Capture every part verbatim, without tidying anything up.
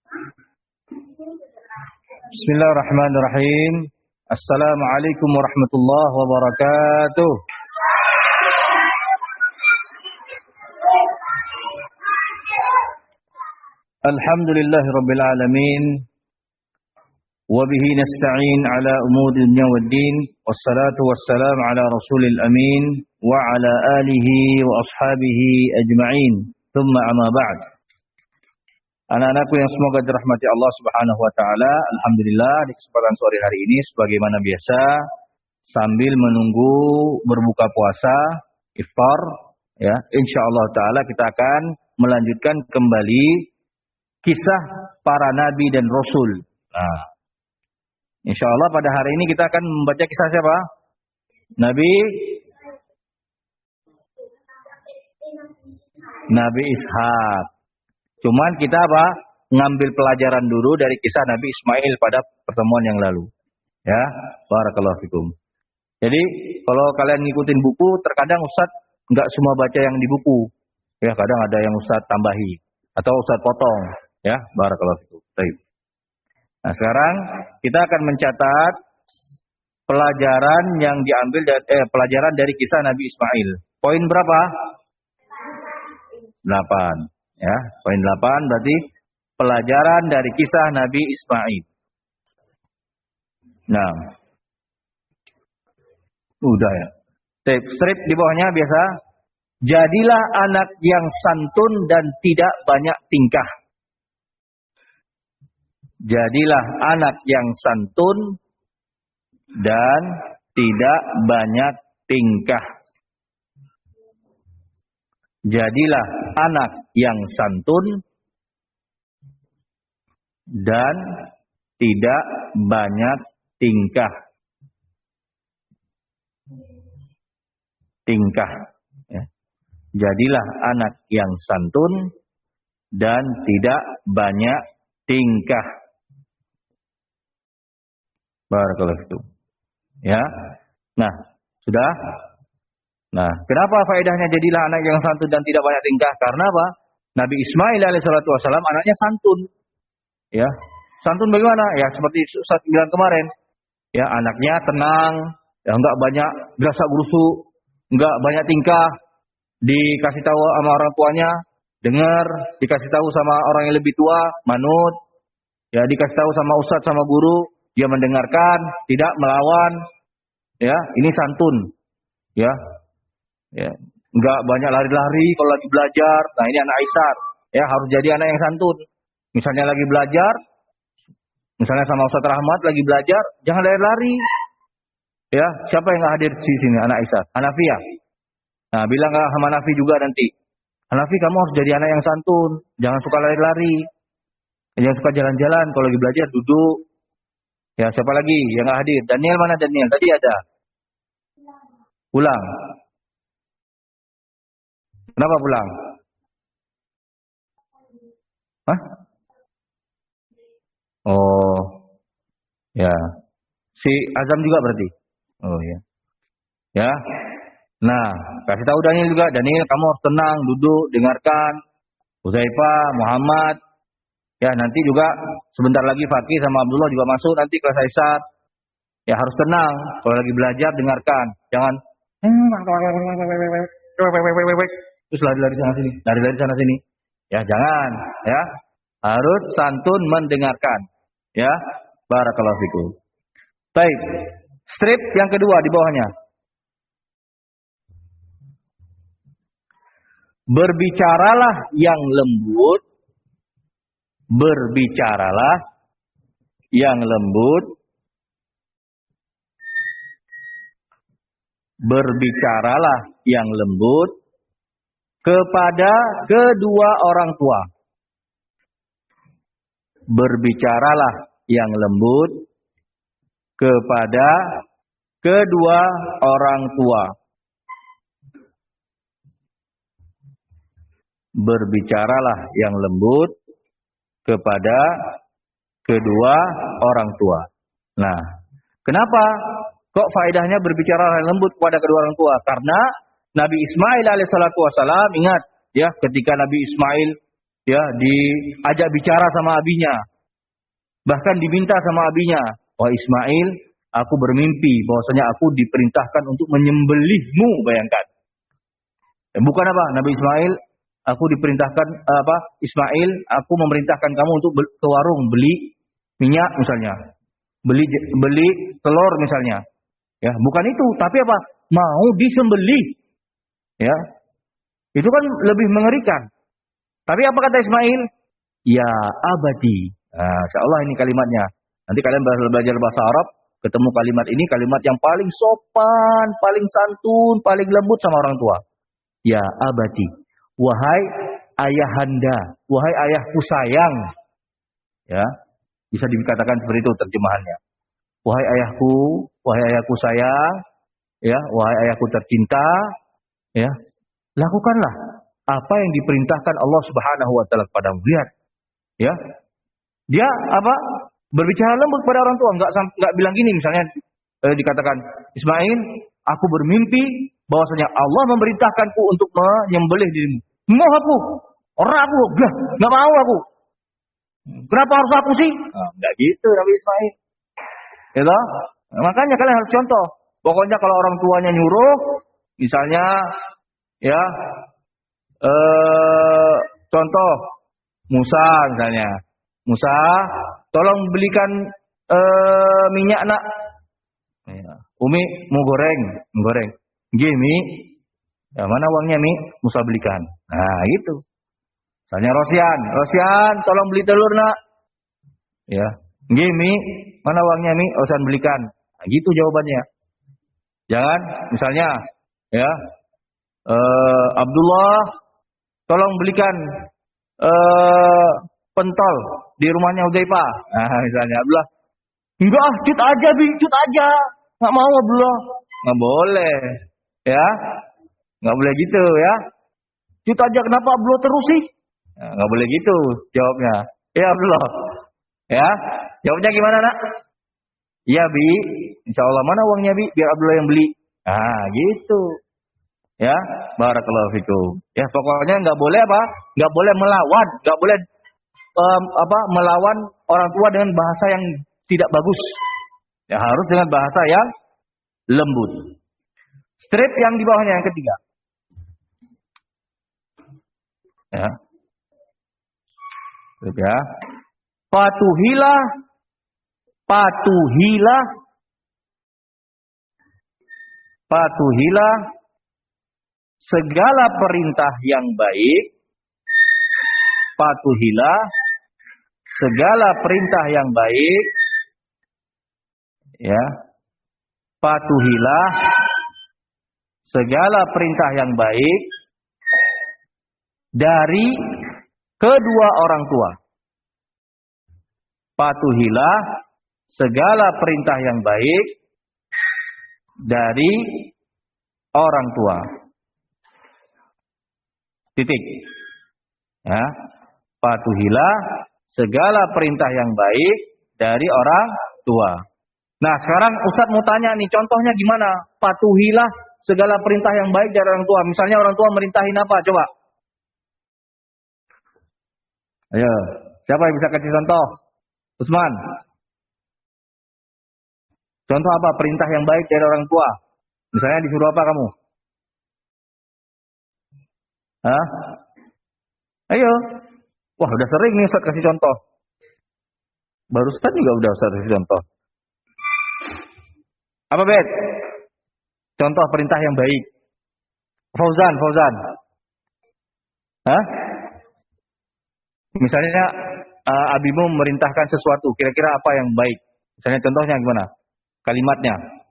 Bismillahirrahmanirrahim. Assalamualaikum warahmatullahi wabarakatuh. Alhamdulillahirabbil alamin. Wa bihi nasta'in ala umuri dunya waddin. Wassalatu wassalamu ala rasulil amin wa ala alihi wa ashabihi ajma'in. Thumma amma ba'd. Anak-anakku yang semoga dirahmati Allah Subhanahu wa taala, alhamdulillah di kesempatan sore hari ini sebagaimana biasa sambil menunggu berbuka puasa, iftar ya, insyaallah taala kita akan melanjutkan kembali kisah para nabi dan rasul. Nah, insyaallah pada hari ini kita akan membaca kisah siapa? Nabi Nabi Ishak. Cuman kita apa? Ngambil pelajaran dulu dari kisah Nabi Ismail pada pertemuan yang lalu. Ya, barakallahu fikum. Jadi, kalau kalian ngikutin buku, terkadang Ustaz enggak semua baca yang di buku. Ya, kadang ada yang Ustaz tambahi atau Ustaz potong. Ya, barakallahu fikum. Baik. Nah, sekarang kita akan mencatat pelajaran yang diambil dari eh, pelajaran dari kisah Nabi Ismail. Poin berapa? delapan. Ya, poin delapan berarti pelajaran dari kisah Nabi Ismail. Nah, udah ya. Strip, strip di bawahnya biasa. Jadilah anak yang santun dan tidak banyak tingkah. Jadilah anak yang santun dan tidak banyak tingkah. Jadilah anak yang santun dan tidak banyak tingkah. Tingkah. Ya. Jadilah anak yang santun dan tidak banyak tingkah. Barakallahu fikum. Ya. Nah, sudah? Nah, kenapa faedahnya jadilah anak yang santun dan tidak banyak tingkah? Karena apa? Nabi Ismail alaihissalatu wassalam anaknya santun. Ya. Santun bagaimana? Ya, seperti Ustaz bilang kemarin. Ya, anaknya tenang, ya enggak banyak gerasa-gerusu, enggak banyak tingkah. Dikasih tahu sama orang tuanya, dengar, dikasih tahu sama orang yang lebih tua, manut. Ya, dikasih tahu sama ustaz sama guru, dia mendengarkan, tidak melawan. Ya, ini santun. Ya. Ya, enggak banyak lari-lari kalau lagi belajar. Nah, ini anak Aisyah. Ya, harus jadi anak yang santun. Misalnya lagi belajar, misalnya sama Ustaz Rahmat lagi belajar, jangan lari-lari. Ya, siapa yang enggak hadir di sini? Anak Aisyah, Hanafiyah. Nah, bilang sama Hanafi juga nanti. Hanafi, kamu harus jadi anak yang santun, jangan suka lari-lari. Jangan suka jalan-jalan, kalau lagi belajar duduk. Ya, siapa lagi yang enggak hadir? Daniel mana Daniel? Tadi ada. Pulang. Kenapa pulang? Hah? Oh, ya. Si Azam juga berarti? Oh ya. Ya. Nah, kasih tahu Daniel juga. Daniel, kamu harus tenang, duduk, dengarkan. Uzaifah, Muhammad. Ya, nanti juga sebentar lagi Fakih sama Abdullah juga masuk nanti kelas Aisyah. Ya, harus tenang. Kalau lagi belajar, dengarkan. Jangan terus lari-lari sana sini, lari-lari sana sini. Ya, jangan, ya. Harus santun mendengarkan. Ya, barakallahu fikum. Baik. Strip yang kedua di bawahnya. Berbicaralah yang lembut. Berbicaralah yang lembut. Berbicaralah yang lembut kepada kedua orang tua. Berbicaralah yang lembut kepada kedua orang tua. Berbicaralah yang lembut kepada kedua orang tua. Nah, kenapa kok faedahnya berbicara yang lembut kepada kedua orang tua? Karena Nabi Ismail alaihissalatu wassalam, ingat ya, ketika Nabi Ismail ya, diajak bicara sama abinya. Bahkan diminta sama abinya, "Wah Ismail, aku bermimpi bahwasanya aku diperintahkan untuk menyembelihmu," bayangkan. Dan bukan apa? Nabi Ismail, aku diperintahkan apa? Ismail, aku memerintahkan kamu untuk ke warung beli minyak misalnya. Beli beli telur misalnya. Ya, bukan itu, tapi apa? Mau disembelih. Ya. Itu kan lebih mengerikan. Tapi apa kata Ismail? Ya abadi. Nah, insyaallah ini kalimatnya. Nanti kalian belajar bahasa Arab, ketemu kalimat ini, kalimat yang paling sopan, paling santun, paling lembut sama orang tua. Ya abadi. Wahai ayahanda, wahai ayahku sayang. Ya. Bisa dikatakan seperti itu terjemahannya. Wahai ayahku, wahai ayahku sayang, ya, wahai ayahku tercinta, ya. Lakukanlah apa yang diperintahkan Allah Subhanahu wa taala kepadamu. Lihat. Ya. Dia apa? Berbicara lembut pada orang tua, enggak enggak bilang gini misalnya eh, dikatakan, "Ismail, aku bermimpi bahwasanya Allah memerintahkanku untuk menyembelih dirimu." "Mau aku? Orang aku, enggak, enggak mau aku." "Kenapa harus aku sih?" Nah, enggak gitu Nabi Ismail. Gitu? Nah, makanya kalian harus contoh. Pokoknya kalau orang tuanya nyuruh, misalnya ya eh, contoh Musa misalnya. Musa, tolong belikan eh, minyak nak. Ya. Umi mau goreng, mau goreng. Gini, ya mana uangnya Mi? Musa belikan. Nah gitu. Misalnya Rosian, Rosian, tolong beli telur nak. Ya, gini, mana uangnya Mi? Rosian belikan. Nah, gitu jawabannya. Jangan, misalnya, ya, eh, Abdullah, tolong belikan eh, pentol di rumahnya Hudzaifah. Nah, misalnya Abdullah, enggak ah, cut aja Bi, cut aja. Enggak mau Abdullah. Enggak boleh. Ya. Enggak boleh gitu ya. Cut aja, kenapa Abdullah terus sih? Nah, enggak boleh gitu jawabnya. Ya Abdullah. Ya. Jawabnya gimana, Nak? Iya, Bi. Insyaallah, mana uangnya, Bi? Biar Abdullah yang beli. Nah, gitu. Ya, barakallahu fikum. Ya, pokoknya enggak boleh apa? Enggak boleh melawan, enggak boleh Um, apa melawan orang tua dengan bahasa yang tidak bagus. Ya harus dengan bahasa yang lembut. Strip yang di bawahnya yang ketiga. Ya. Strip ya. Patuhilah, patuhilah, patuhilah segala perintah yang baik. Patuhilah segala perintah yang baik, ya. Patuhilah segala perintah yang baik dari kedua orang tua. Patuhilah segala perintah yang baik dari orang tua. Titik. Ya. Patuhilah segala perintah yang baik dari orang tua. Nah, sekarang Ustadz mau tanya nih, contohnya gimana? Patuhilah segala perintah yang baik dari orang tua. Misalnya orang tua merintahin apa? Coba. Ayo, siapa yang bisa kasih contoh? Usman. Contoh apa perintah yang baik dari orang tua? Misalnya disuruh apa kamu? Hah? Ayo. Wah, udah sering nih Ustaz kasih contoh. Baru Ustaz juga udah Ustaz kasih contoh. Apa, Bet? Contoh perintah yang baik. Fauzan, Fauzan. Hah? Misalnya uh, abimu memerintahkan sesuatu, kira-kira apa yang baik? Misalnya contohnya gimana? Kalimatnya.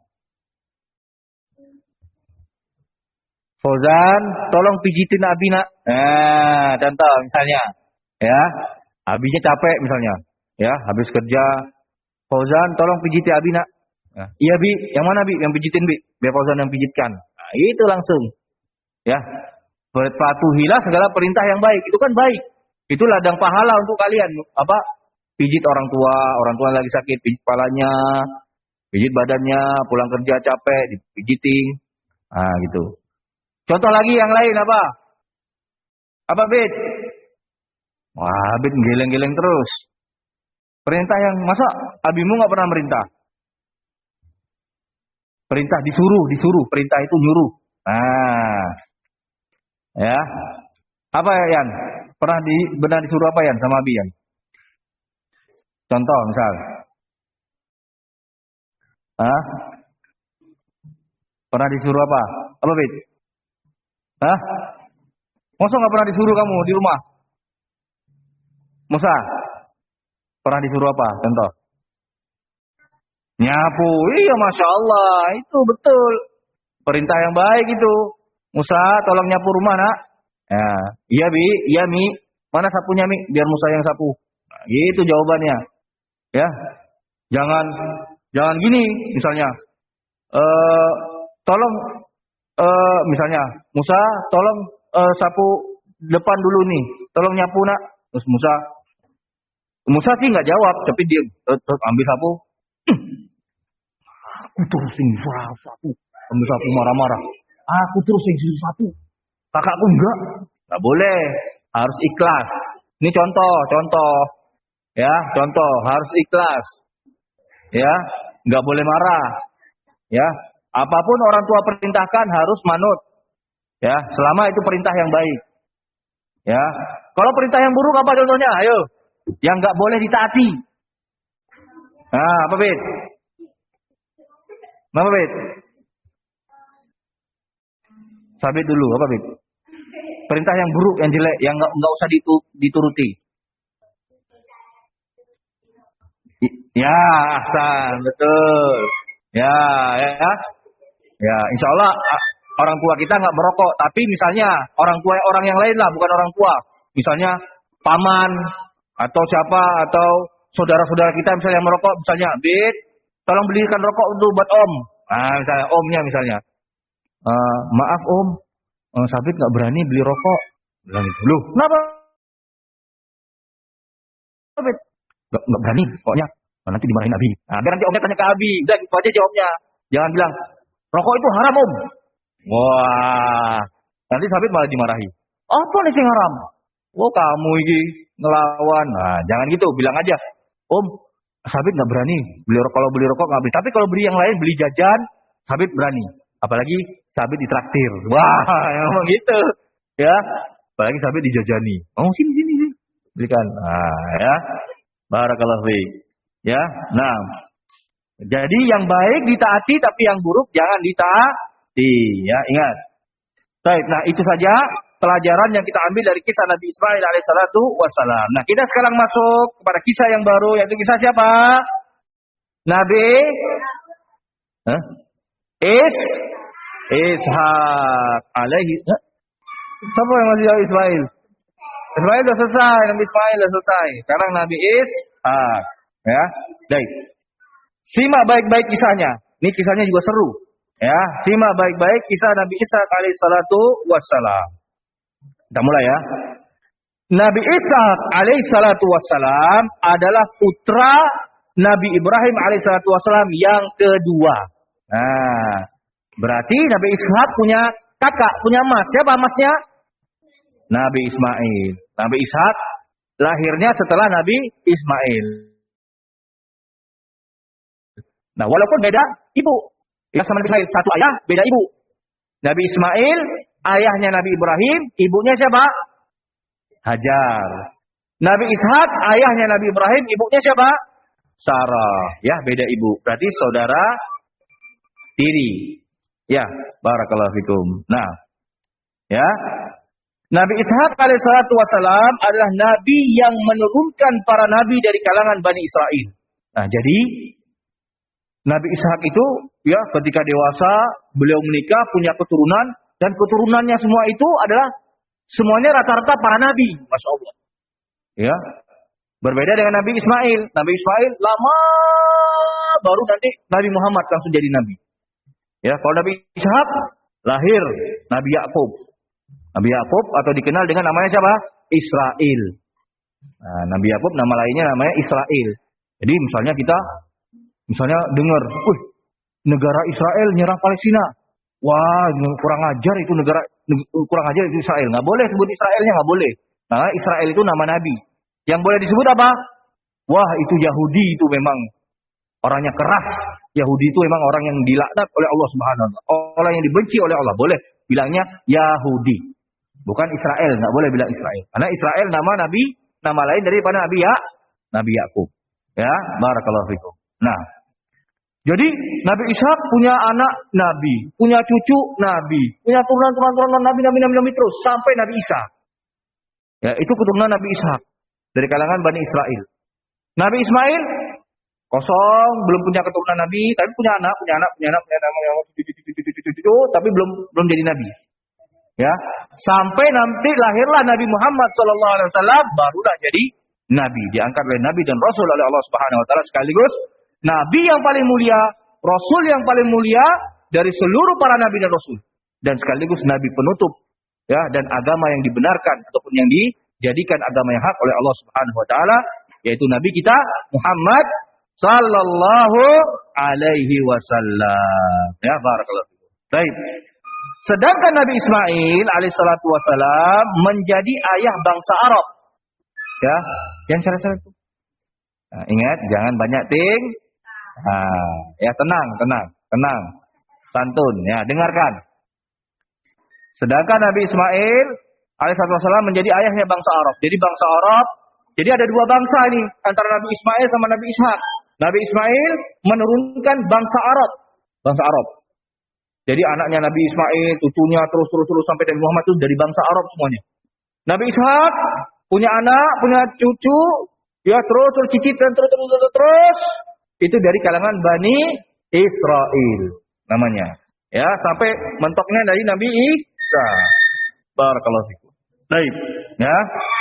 Fauzan, tolong pijitin abi nak. Nah, contoh misalnya. Ya, abinya capek misalnya, ya, habis kerja. Fauzan, tolong pijiti abi nak. Nah, iya Bi, yang mana Bi? Yang pijitin Bi, biar Fauzan yang pijitkan. Nah, itu langsung, ya. Patuhilah segala perintah yang baik, itu kan baik. Itu ladang pahala untuk kalian. Apa? Pijit orang tua, orang tua lagi sakit, pijit kepalanya, pijit badannya, pulang kerja capek, dipijitin. Nah, gitu. Contoh lagi yang lain apa? Apa Bet? Wah, Abid geleng-geleng terus. Perintah yang masa abimu nggak pernah merintah? Perintah disuruh, disuruh. Perintah itu nyuruh. Nah, ya. Apa ya, Yan? Pernah di benar disuruh apa, Yan, sama Abi, Yan? Contoh misal. Hah? Pernah disuruh apa? Apa, Bid? Hah? Masa nggak pernah disuruh kamu di rumah? Musa? Pernah disuruh apa? Contoh. Nyapu. Iya, Masya Allah. Itu betul. Perintah yang baik itu. Musa, tolong nyapu rumah, nak. Ya. Iya, Bi. Iya, Mi. Mana sapunya, Mi? Biar Musa yang sapu. Nah, gitu jawabannya. Ya. Jangan jangan gini misalnya. Eh, tolong eh misalnya, Musa, tolong eh, sapu depan dulu nih. Tolong nyapu, nak. Terus Musa Musa sih nggak jawab, tapi dia terus ambil sapu. Aku terusin sapu. Ambil sapu marah-marah. Aku terusin sapu. Kakakku enggak. Nggak boleh. Harus ikhlas. Ini contoh, contoh. Ya, contoh. Harus ikhlas. Ya, nggak boleh marah. Ya, apapun orang tua perintahkan harus manut. Ya, selama itu perintah yang baik. Ya, kalau perintah yang buruk apa contohnya? Ayo, yang nggak boleh ditaati. Nah, apa Bet? Apa Bet? Sabit dulu, apa Bet? Perintah yang buruk, yang jelek, yang nggak nggak usah ditu, dituruti. Ya, ahsan, betul. Ya, ya, ya. Insya Allah orang tua kita nggak merokok, tapi misalnya orang tua orang yang lain lah, bukan orang tua. Misalnya paman atau siapa atau saudara-saudara kita misalnya yang merokok, misalnya, Bid, tolong belikan rokok untuk buat Om. Nah, misalnya omnya misalnya, e, maaf Om, uh, Sabit nggak berani beli rokok. Bilang gitu. Loh, kenapa? Sabit nggak berani, pokoknya. Oh, nanti dimarahin Abi. Nah, biar nanti omnya tanya ke Abi. Udah gitu aja jawabnya. Jangan bilang, rokok itu haram Om. Wah, nanti Sabit malah dimarahi. Apa nih yang haram? Oh, kamu ini ngelawan. Nah, jangan gitu, bilang aja. Om, Sabit nggak berani. Beli rokok, kalau beli rokok nggak beli. Tapi kalau beli yang lain, beli jajan, Sabit berani. Apalagi Sabit ditraktir. Wah, emang gitu. Ya, apalagi Sabit dijajani. Oh, sini, sini, sini. Belikan. Nah, ya. Barakallahu fiik. Ya, nah, jadi yang baik ditaati, tapi yang buruk jangan ditaati. Ya, ingat. Baik, nah itu saja pelajaran yang kita ambil dari kisah Nabi Ismail alaihissalatu wassalam. Nah, kita sekarang masuk kepada kisah yang baru, yaitu kisah siapa? Nabi huh? Is Ishak alaihi. Huh? Siapa yang masih jauh Ismail? Ismail sudah selesai, Nabi Ismail sudah selesai. Sekarang Nabi Ishak. Ya, baik. Simak baik-baik kisahnya. Ini kisahnya juga seru. Ya, simak baik-baik kisah Nabi Ishak alaihissalatu wassalam. Kita mulai ya. Nabi Ishak alaihissalatu wassalam adalah putra Nabi Ibrahim alaihissalatu wassalam yang kedua. Nah, berarti Nabi Ishak punya kakak, punya mas. Siapa masnya? Nabi Ismail. Nabi Ishak lahirnya setelah Nabi Ismail. Nah, walaupun beda ibu. Ya, sama Nabi Ismail, satu ayah, beda ibu. Nabi Ismail, ayahnya Nabi Ibrahim, ibunya siapa? Hajar. Nabi Ishak, ayahnya Nabi Ibrahim, ibunya siapa? Sarah. Ya, beda ibu. Berarti saudara tiri. Ya, barakallahu fikum. Nah, ya. Nabi Ishak alaihissalatu wassalam adalah nabi yang menurunkan para nabi dari kalangan Bani Israel. Nah, jadi Nabi Ishak itu ya ketika dewasa beliau menikah, punya keturunan, dan keturunannya semua itu adalah semuanya rata-rata para nabi, masya Allah. Ya, berbeda dengan Nabi Ismail. Nabi Ismail lama baru nanti Nabi Muhammad langsung jadi nabi. Ya, kalau Nabi Ishak lahir Nabi Yakub. Nabi Yakub atau dikenal dengan namanya siapa? Israel. Nah, Nabi Yakub nama lainnya namanya Israel. Jadi misalnya kita Misalnya dengar, wih, negara Israel nyerang Palestina. Wah, kurang ajar itu negara, kurang ajar itu Israel. Nggak boleh sebut Israelnya, nggak boleh. Nah, Israel itu nama nabi. Yang boleh disebut apa? Wah, itu Yahudi itu memang orangnya keras. Yahudi itu memang orang yang dilaknat oleh Allah Subhanahu wa taala. Orang yang dibenci oleh Allah. Boleh bilangnya Yahudi. Bukan Israel, enggak boleh bilang Israel. Karena Israel nama nabi, nama lain daripada Nabi ya, Nabi Yakub. Ya, barakallahu fikum. Nah, jadi Nabi Ishak punya anak nabi, punya cucu nabi, punya turunan-turunan nabi, nabi, nabi, nabi terus sampai Nabi Isa. Ya, itu keturunan Nabi Ishak dari kalangan Bani Israel. Nabi Ismail kosong, belum punya keturunan nabi, tapi punya anak, punya anak, punya anak, punya anak, punya anak, tapi belum belum jadi nabi. Ya, sampai nanti lahirlah Nabi Muhammad sallallahu alaihi wasallam, barulah jadi nabi, diangkat oleh nabi dan rasul oleh Allah Subhanahu wa taala, sekaligus nabi yang paling mulia, rasul yang paling mulia dari seluruh para nabi dan rasul, dan sekaligus nabi penutup, ya, dan agama yang dibenarkan ataupun yang dijadikan agama yang hak oleh Allah Subhanahu wa taala, yaitu nabi kita Muhammad sallallahu alaihi wasallam. Ya, barakallahu fikum. Baik. Sedangkan Nabi Ismail alaihissalatu wassalam menjadi ayah bangsa Arab. Ya, yang cara-cara itu. Nah, ingat, jangan banyak ting. Nah, ya tenang, tenang, tenang. Santun, ya, dengarkan. Sedangkan Nabi Ismail alaihissalatu wassalam menjadi ayahnya bangsa Arab. Jadi bangsa Arab, jadi ada dua bangsa ini antara Nabi Ismail sama Nabi Ishak. Nabi Ismail menurunkan bangsa Arab, bangsa Arab. Jadi anaknya Nabi Ismail, cucunya terus-terus-terus sampai Nabi Muhammad itu dari bangsa Arab semuanya. Nabi Ishak punya anak, punya cucu, ya terus terus cicit dan terus terus terus, terus. Itu dari kalangan Bani Israel namanya. Ya, sampai mentoknya dari Nabi Isa. Barakallahu fikum. Baik, ya.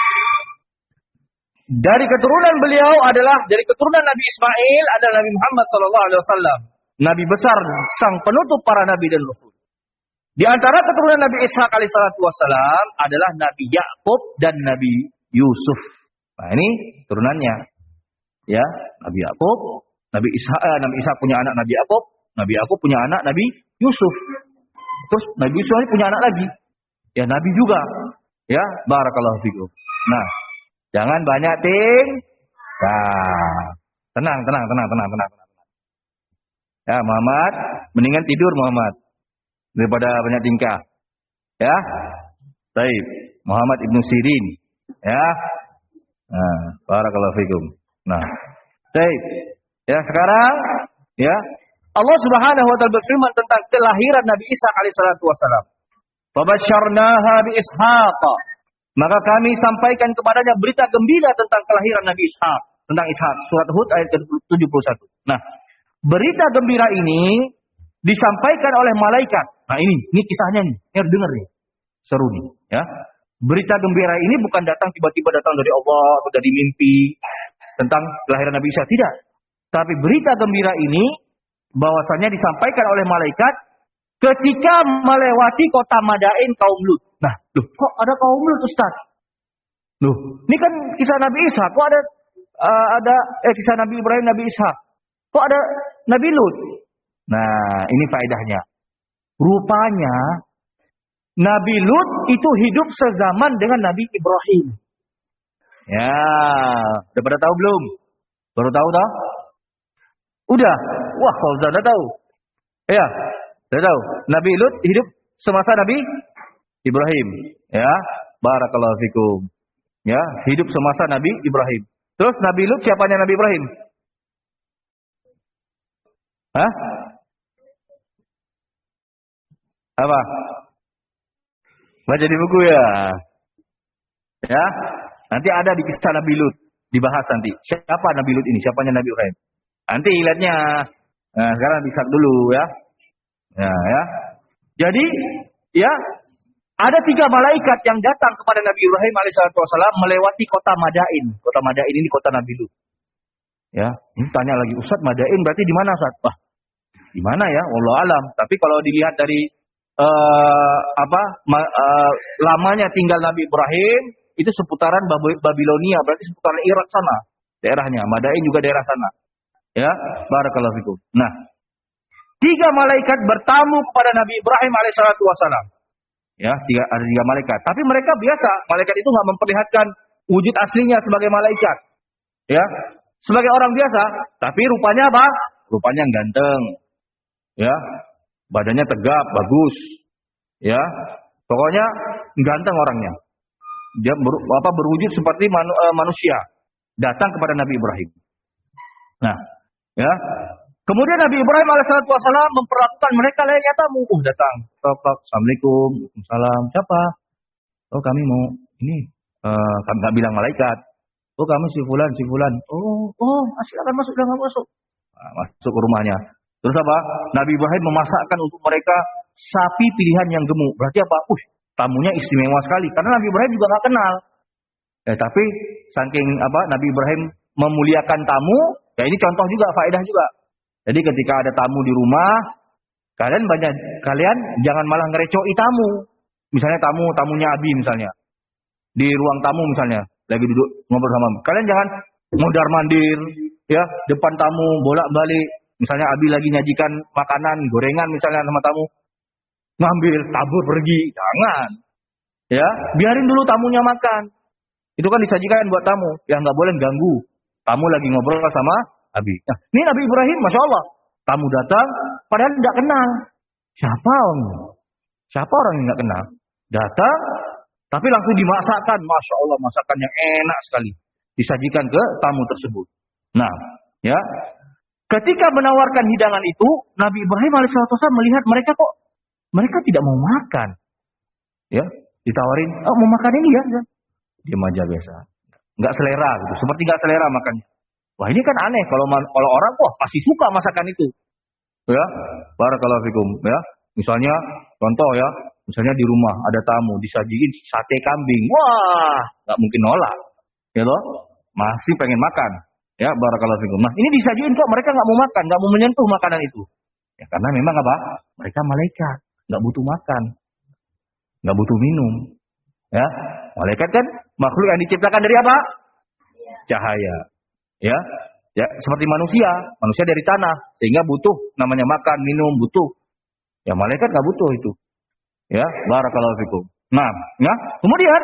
Dari keturunan beliau adalah dari keturunan Nabi Ismail adalah Nabi Muhammad sallallahu alaihi wasallam. Nabi besar, sang penutup para nabi dan rasul. Di antara keturunan Nabi Ishak alaihissalatu wassalam adalah Nabi Yakub dan Nabi Yusuf. Nah, ini turunannya. Ya, Nabi Yakub, Nabi Ishak, eh, Nabi Ishak punya anak Nabi Yakub, Nabi Yakub punya anak Nabi Yusuf. Terus Nabi Yusuf ini punya anak lagi. Ya, nabi juga. Ya, barakallahu fikum. Nah, jangan banyak ting. Nah, tenang, tenang, tenang, tenang, tenang, tenang. Ya, Muhammad, mendingan tidur Muhammad daripada banyak tingkah. Ya. Baik, Muhammad Ibnu Sirin. Ya. Nah, barakallahu fikum. Nah, baik. Ya, sekarang ya, Allah Subhanahu wa taala berfirman tentang kelahiran Nabi Isa alaihissalatu wassalam. Fabasyarnaha bi Ishaq. Maka kami sampaikan kepadanya berita gembira tentang kelahiran Nabi Ishaq, tentang Ishaq. Surat Hud ayat ke tujuh puluh satu. Nah, berita gembira ini disampaikan oleh malaikat. Nah, ini, ini kisahnya nih. Ini dengar nih. Seru nih, ya. Berita gembira ini bukan datang tiba-tiba datang dari Allah atau dari mimpi tentang kelahiran Nabi Isa, tidak. Tapi berita gembira ini bahwasanya disampaikan oleh malaikat ketika melewati kota Madain kaum Lut. Nah, loh, kok ada kaum Lut, Ustaz? Loh, ini kan kisah Nabi Isa. Kok ada uh, ada eh kisah Nabi Ibrahim, Nabi Isa? Kok ada Nabi Lut? Nah, ini faedahnya. Rupanya Nabi Lut itu hidup sezaman dengan Nabi Ibrahim. Ya, udah pada tahu belum? Baru tahu tak? Udah. Wah, kalau sudah tahu. Ya, sudah tahu. Nabi Lut hidup semasa Nabi Ibrahim. Ya, barakallahu fikum. Ya, hidup semasa Nabi Ibrahim. Terus Nabi Lut siapanya Nabi Ibrahim? Hah? Apa? Baca di buku ya. Ya. Nanti ada di kisah Nabi Lut. Dibahas nanti. Siapa Nabi Lut ini? Siapanya Nabi Ibrahim? Nanti lihatnya. Nah, sekarang bisa dulu ya. Ya, ya. Jadi, ya, ada tiga malaikat yang datang kepada Nabi Ibrahim alaihissalam melewati kota Madain. Kota Madain ini kota Nabi Lut. Ya, ini tanya lagi, Ustaz, Madain berarti di mana, Ustaz? Wah, di mana ya? Wallahu alam. Tapi kalau dilihat dari uh, apa ma, uh, lamanya tinggal Nabi Ibrahim, itu seputaran Babilonia, berarti seputaran Irak sana, daerahnya. Madain juga daerah sana. Ya, barakallahu fikum. Nah, tiga malaikat bertamu kepada Nabi Ibrahim alaihissalatu wassalam. Ya, tiga, ada tiga malaikat. Tapi mereka biasa, malaikat itu nggak memperlihatkan wujud aslinya sebagai malaikat. Ya, sebagai orang biasa. Tapi rupanya apa? Rupanya ganteng. Ya, badannya tegap, bagus. Ya, pokoknya ganteng orangnya. Dia ber, apa berwujud seperti manu, uh, manusia. Datang kepada Nabi Ibrahim. Nah, ya. Kemudian Nabi Ibrahim alaihissalam memperlakukan mereka layaknya tamu. Uh, datang. Tok, tok. Assalamualaikum. Waalaikumsalam. Siapa? Oh, kami mau ini. Uh, kami nggak bilang malaikat. Oh, kami si fulan, si fulan. Oh, oh, silakan masuk, jangan masuk. Nah, masuk ke rumahnya. Terus apa? Nabi Ibrahim memasakkan untuk mereka sapi pilihan yang gemuk. Berarti apa? Uh, tamunya istimewa sekali. Karena Nabi Ibrahim juga nggak kenal. Eh, tapi saking apa? Nabi Ibrahim memuliakan tamu. Ya ini contoh juga, faedah juga. Jadi ketika ada tamu di rumah, kalian banyak kalian jangan malah ngerecoi tamu. Misalnya tamu, tamunya Abi misalnya. Di ruang tamu misalnya, lagi duduk ngobrol sama. Kalian jangan mondar-mandir, ya, depan tamu, bolak-balik. Misalnya Abi lagi nyajikan makanan, gorengan misalnya sama tamu. Ngambil, tabur pergi, jangan. Ya, biarin dulu tamunya makan. Itu kan disajikan buat tamu, ya nggak boleh ganggu. Tamu lagi ngobrol sama Abi. Nah, ini Nabi Ibrahim, masya Allah, tamu datang, padahal tidak kenal. Siapa orang? Siapa orang yang nggak kenal? Datang, tapi langsung dimasakkan, masya Allah, masakan yang enak sekali, disajikan ke tamu tersebut. Nah, ya, ketika menawarkan hidangan itu, Nabi Ibrahim alaihissalam melihat mereka kok, mereka tidak mau makan. Ya, ditawarin, oh mau makan ini ya? Diam aja biasa, nggak selera gitu, seperti nggak selera makannya. Wah ini kan aneh kalau kalau orang wah pasti suka masakan itu, ya. Barakallahu fikum, ya. Misalnya contoh ya, misalnya di rumah ada tamu disajiin sate kambing, wah nggak mungkin nolak, ya loh, masih pengen makan, ya. Barakallahu fikum. Nah ini disajiin kok mereka nggak mau makan, nggak mau menyentuh makanan itu, ya karena memang apa? Mereka malaikat, nggak butuh makan, nggak butuh minum, ya. Malaikat kan makhluk yang diciptakan dari apa? Cahaya. Ya, ya seperti manusia, manusia dari tanah, sehingga butuh namanya makan, minum, butuh. Ya malaikat nggak butuh itu. Ya, barakallahu fikum. Nah, ya, kemudian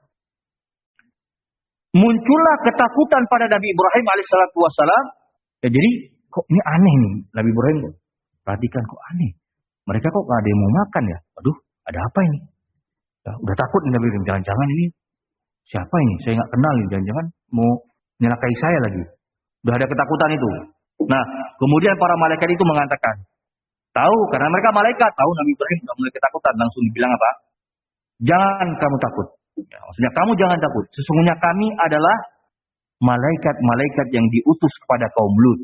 muncullah ketakutan pada Nabi Ibrahim alaihissalatu wassalam. Ya, jadi kok ini aneh nih Nabi Ibrahim. Perhatikan kok aneh. Mereka kok nggak ada yang mau makan ya? Aduh, ada apa ini? Ya, udah takut nih Nabi Ibrahim. Jangan-jangan ini siapa ini? Saya nggak kenal nih. Jangan-jangan mau nyelakai saya lagi. Udah ada ketakutan itu. Nah, kemudian para malaikat itu mengatakan, tahu karena mereka malaikat, tahu Nabi Ibrahim sudah mulai ketakutan, langsung dibilang apa? Jangan kamu takut. Ya, maksudnya kamu jangan takut. Sesungguhnya kami adalah malaikat-malaikat yang diutus kepada kaum Lut.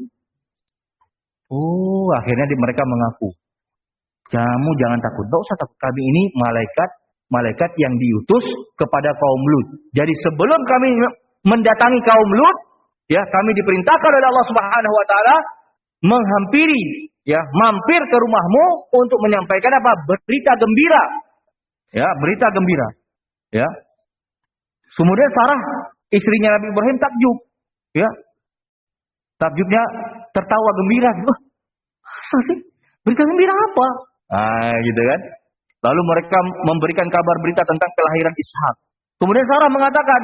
Oh, akhirnya mereka mengaku. Kamu jangan takut. Tidak usah takut. Kami ini malaikat, malaikat yang diutus kepada kaum Lut. Jadi sebelum kami mendatangi kaum Lut, ya kami diperintahkan oleh Allah Subhanahu wa taala menghampiri, ya, mampir ke rumahmu untuk menyampaikan apa? Berita gembira. Ya, berita gembira. Ya. Kemudian Sarah, istrinya Nabi Ibrahim takjub, ya. Takjubnya tertawa gembira, wah, masa sih? Berita gembira apa? Ah, gitu kan. Lalu mereka memberikan kabar berita tentang kelahiran Ishak. Kemudian Sarah mengatakan,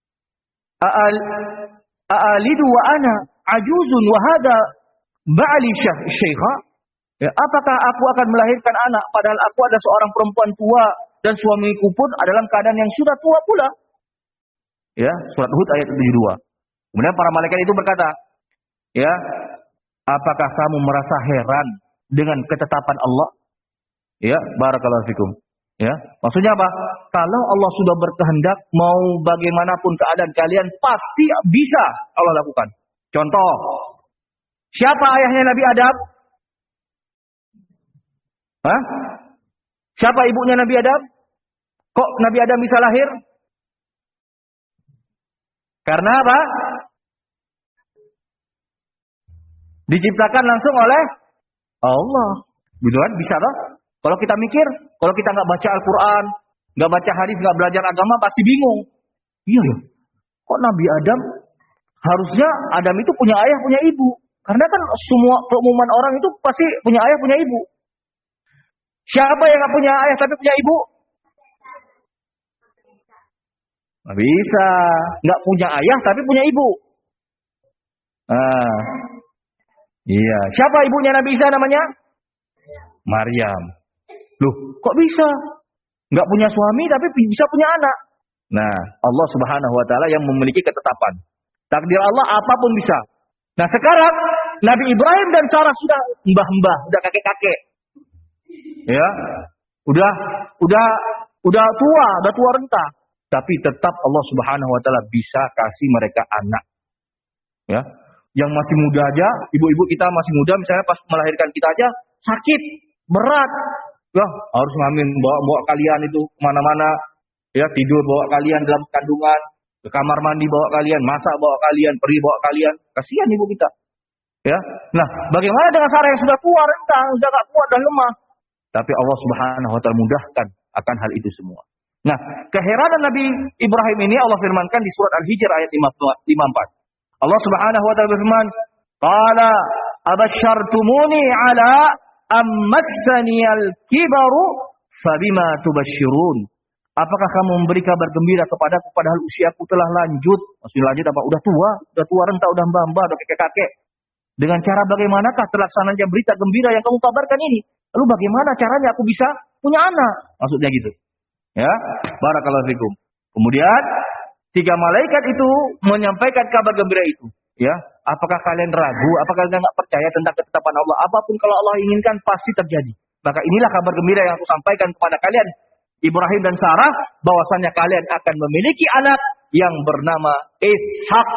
A'alidu wa ana ajuzun wa hada ba'li syaikha. Ya, apakah aku akan melahirkan anak padahal aku ada seorang perempuan tua dan suamiku pun dalam keadaan yang sudah tua pula. Ya, surat Hud ayat tujuh puluh dua. Kemudian para malaikat itu berkata, ya, apakah kamu merasa heran dengan ketetapan Allah? Ya, barakallahu fikum. Ya, maksudnya apa? Kalau Allah sudah berkehendak, mau bagaimanapun keadaan kalian pasti bisa Allah lakukan. Contoh, siapa ayahnya Nabi Adam? Hah? Siapa ibunya Nabi Adam? Kok Nabi Adam bisa lahir? Karena apa? Diciptakan langsung oleh Allah. Gitu kan? Bisa toh? Kalau kita mikir, kalau kita nggak baca Al-Quran, nggak baca hadis, nggak belajar agama, pasti bingung. Iya ya, kok Nabi Adam, harusnya Adam itu punya ayah, punya ibu. Karena kan semua keumuman orang itu pasti punya ayah, punya ibu. Siapa yang nggak punya ayah tapi punya ibu? Nggak bisa. Nggak punya ayah tapi punya ibu. Ah, iya. Siapa ibunya Nabi Isa namanya? Maryam. Loh, kok bisa? Nggak punya suami tapi bisa punya anak. Nah, Allah Subhanahu wa taala yang memiliki ketetapan. Takdir Allah apapun bisa. Nah, sekarang Nabi Ibrahim dan Sarah sudah mbah-mbah, sudah kakek-kakek. Ya. Udah udah udah tua, udah tua renta. Tapi tetap Allah Subhanahu wa taala bisa kasih mereka anak. Ya. Yang masih muda aja, ibu-ibu kita masih muda misalnya pas melahirkan kita aja sakit, berat. Ya, harus ngamin bawa-bawa kalian itu kemana-mana. Ya, tidur bawa kalian dalam kandungan, ke kamar mandi bawa kalian, masak bawa kalian, pergi bawa kalian. Kasihan ibu kita. Ya. Nah, bagaimana dengan Sarah yang sudah tua renta, sudah tak kuat dan lemah? Tapi Allah Subhanahu wa taala mudahkan akan hal itu semua. Nah, keheranan Nabi Ibrahim ini Allah firmankan di surat Al-Hijr ayat lima puluh empat. Allah Subhanahu wa taala berfirman, "Qala abasyartumuni ala ammassaniyal kibaru fabima tubasyirun." Apakah kamu memberi kabar gembira kepadaku padahal usiaku telah lanjut? Maksudnya lanjut apa? Udah tua, udah tua renta, udah mbah-mbah, udah kakek-kakek. Dengan cara bagaimanakah terlaksananya berita gembira yang kamu kabarkan ini? Lalu bagaimana caranya aku bisa punya anak? Maksudnya gitu. Ya, barakallahu fikum. Kemudian tiga malaikat itu menyampaikan kabar gembira itu. Ya, apakah kalian ragu? Apakah kalian nggak percaya tentang ketetapan Allah? Apapun kalau Allah inginkan pasti terjadi. Maka inilah kabar gembira yang aku sampaikan kepada kalian, Ibrahim dan Sarah, bahwasanya kalian akan memiliki anak yang bernama Ishak.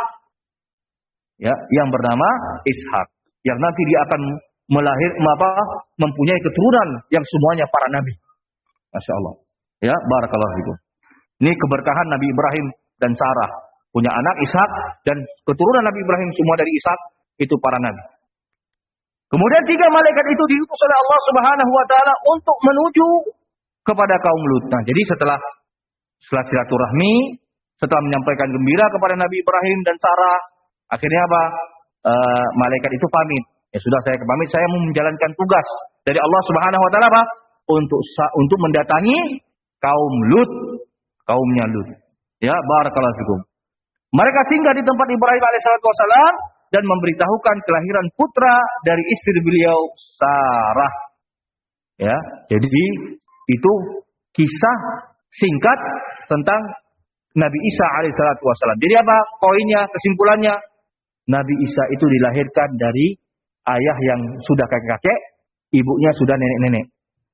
Ya, yang bernama Ishak. Yang nanti dia akan melahir apa? Mempunyai keturunan yang semuanya para nabi. Masya Allah. Ya, barakallahu fikum. Ini keberkahan Nabi Ibrahim dan Sarah. Punya anak Ishak dan keturunan Nabi Ibrahim semua dari Ishak itu para nabi. Kemudian tiga malaikat itu diutus oleh Allah Subhanahu wa taala untuk menuju kepada kaum Lut. Nah, jadi setelah setelah silaturahmi, setelah menyampaikan gembira kepada Nabi Ibrahim dan Sarah, akhirnya apa? E, malaikat itu pamit. Ya sudah, saya pamit, saya mau menjalankan tugas dari Allah Subhanahu wa taala apa? Untuk untuk mendatangi kaum Lut, kaumnya Lut. Ya, barakallahu fikum. Mereka singgah di tempat Ibrahim alaihissalatu wassalam dan memberitahukan kelahiran putra dari istri beliau Sarah. Ya, jadi itu kisah singkat tentang Nabi Isa alaihissalatu wassalam. Jadi apa poinnya, kesimpulannya? Nabi Isa itu dilahirkan dari ayah yang sudah kakek-kakek, ibunya sudah nenek-nenek.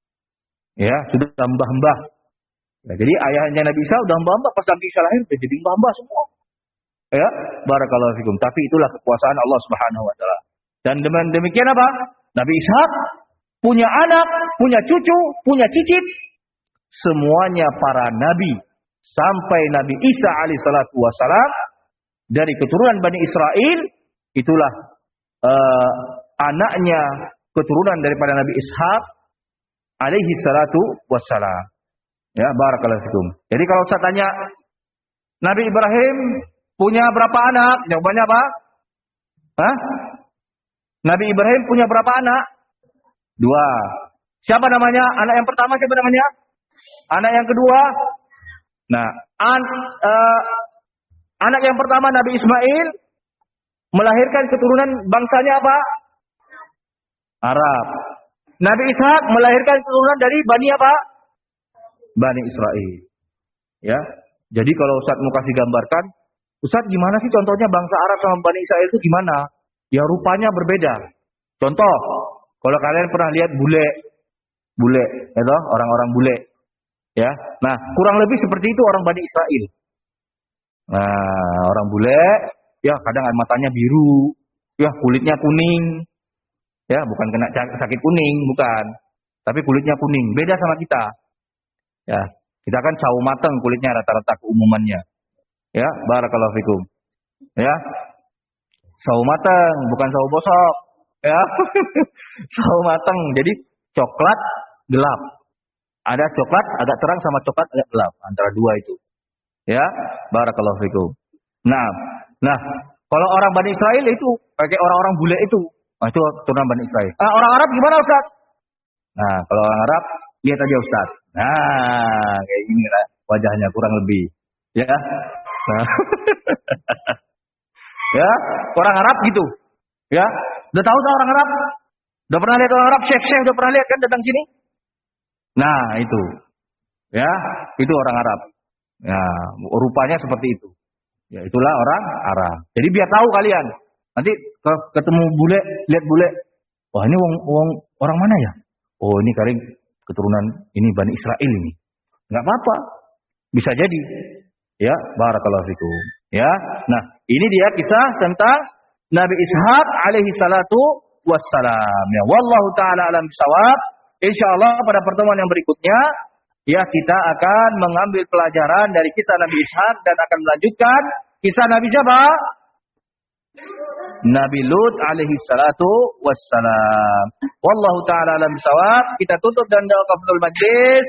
Ya, sudah mbah-mbah. Ya, jadi ayahnya Nabi Isa sudah mbah-mbah, pas Nabi Isa lahir jadi mbah-mbah semua. Ya, barakallahu fikum. Tapi itulah kekuasaan Allah Subhanahu wa taala. Dan demikian apa? Nabi Ishak punya anak, punya cucu, punya cicit, semuanya para nabi sampai Nabi Isa alaihissalatu wassalam dari keturunan Bani Israel, itulah uh, anaknya keturunan daripada Nabi Ishak alaihi salatu wassalam. Ya, barakallahu fikum. Jadi kalau saya tanya, Nabi Ibrahim punya berapa anak? Jawabannya apa? Hah? Nabi Ibrahim punya berapa anak? Dua. Siapa namanya? Anak yang pertama siapa namanya? Anak yang kedua? Nah, an, uh, anak yang pertama Nabi Ismail melahirkan keturunan bangsanya apa? Arab. Nabi Ishak melahirkan keturunan dari Bani apa? Bani Israel. Ya. Jadi kalau Ustaz mau kasih gambarkan, Ustaz gimana sih contohnya bangsa Arab sama Bani Israel itu gimana? Ya rupanya berbeda. Contoh, kalau kalian pernah lihat bule, bule, itu orang-orang bule, ya. Nah, kurang lebih seperti itu orang Bani Israel. Nah, orang bule, ya kadang matanya biru, ya kulitnya kuning, ya bukan kena sakit kuning, bukan, tapi kulitnya kuning, beda sama kita. Ya, kita kan sawo mateng kulitnya rata-rata keumumannya. Ya, barakallahu fikum. Ya. Sawo mateng, bukan sawo bosok. Ya. Sawo mateng. Jadi coklat gelap. Ada coklat agak terang sama coklat agak gelap, antara dua itu. Ya, barakallahu fikum. Nah, nah, kalau orang Bani Israel itu pakai orang-orang bule itu. Nah, itu turunan Bani Israel. Ah, orang Arab gimana, Ustaz? Nah, kalau orang Arab lihat aja Ustaz. Nah, kayak gini lah wajahnya kurang lebih. Ya. Nah. Ya, orang Arab gitu. Ya, udah tahu tak orang Arab? Udah pernah lihat orang Arab? Syekh-syekh udah pernah lihat kan datang sini? Nah, itu. Ya, itu orang Arab. Ya, rupanya seperti itu. Ya, itulah orang Arab. Jadi biar tahu kalian. Nanti ketemu bule, lihat bule. Wah, ini wong, wong orang mana ya? Oh, ini kali keturunan ini Bani Israel ini. Enggak apa-apa. Bisa jadi. Ya, barakallahu fikum. Ya. Nah, ini dia kisah tentang Nabi Ishaq alaihi salatu wassalam. Ya, wallahu taala alam bisawab. Insyaallah pada pertemuan yang berikutnya ya kita akan mengambil pelajaran dari kisah Nabi Ishaq dan akan melanjutkan kisah Nabi siapa? Nabi Lut alaihi salatu wassalam. Wallahu taala alam bisawab. Kita tutup dan doa kafaratul majlis.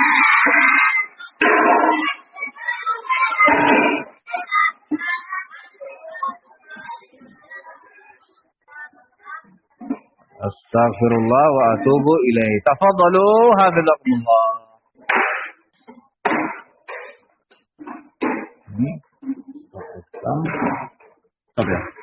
Astaghfirullah wa atubu ilaih. Tafadhalu hafizakumullah. Ini stop ya.